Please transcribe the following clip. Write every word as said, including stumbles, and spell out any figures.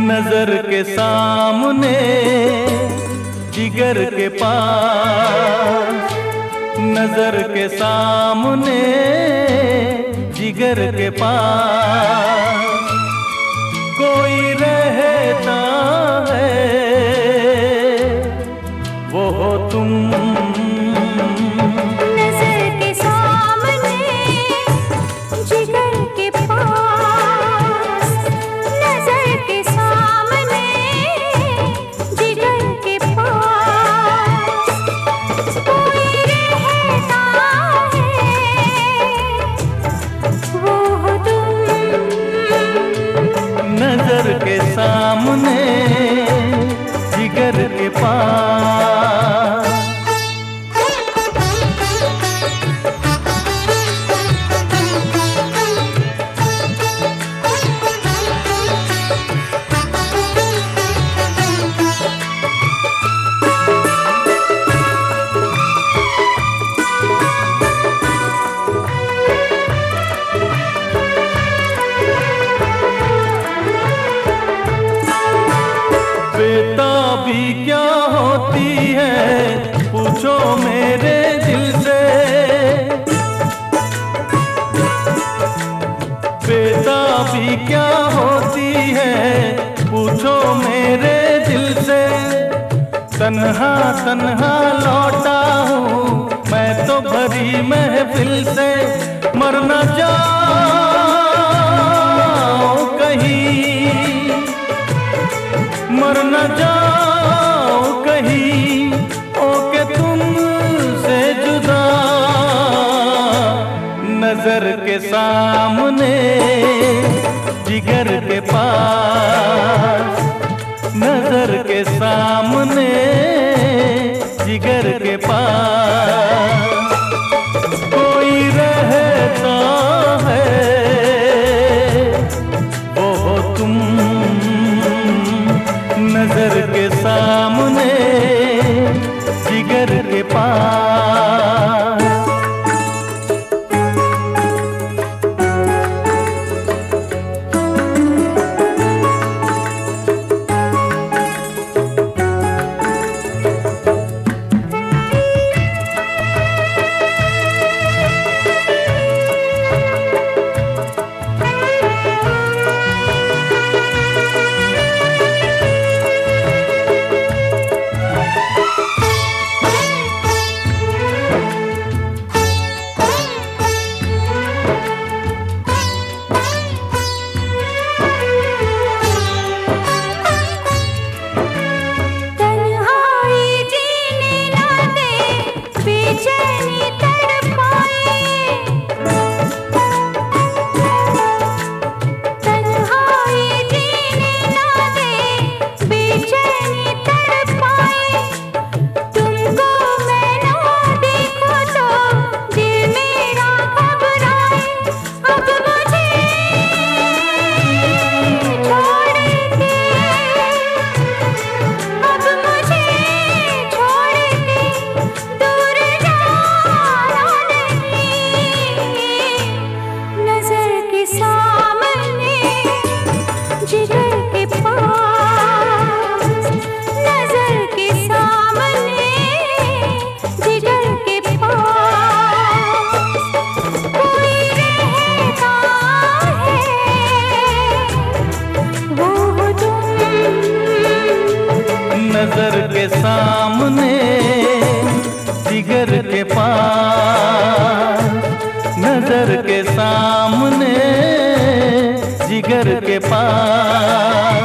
नजर के सामने जिगर के पास, नजर के सामने जिगर के पास कोई रहता है, वो हो तुम। नजर के सामने जिगर के पास। बेताबी क्या होती है पूछो मेरे दिल से, बेताबी क्या होती है पूछो मेरे दिल से। तन्हा तन्हा लौटा हूँ मैं तो भरी महफिल से, मर न जाओ कहीं, मर न जाओ कहीं ओके तुमसे जुदा। नजर के सामने जिगर के पास, नजर के सामने जिगर के पास कोई रहता है, वो हो तुम। नजर के सामने जिगर के पास। नजर के सामने जिगर के पास, नजर के सामने जिगर के पास।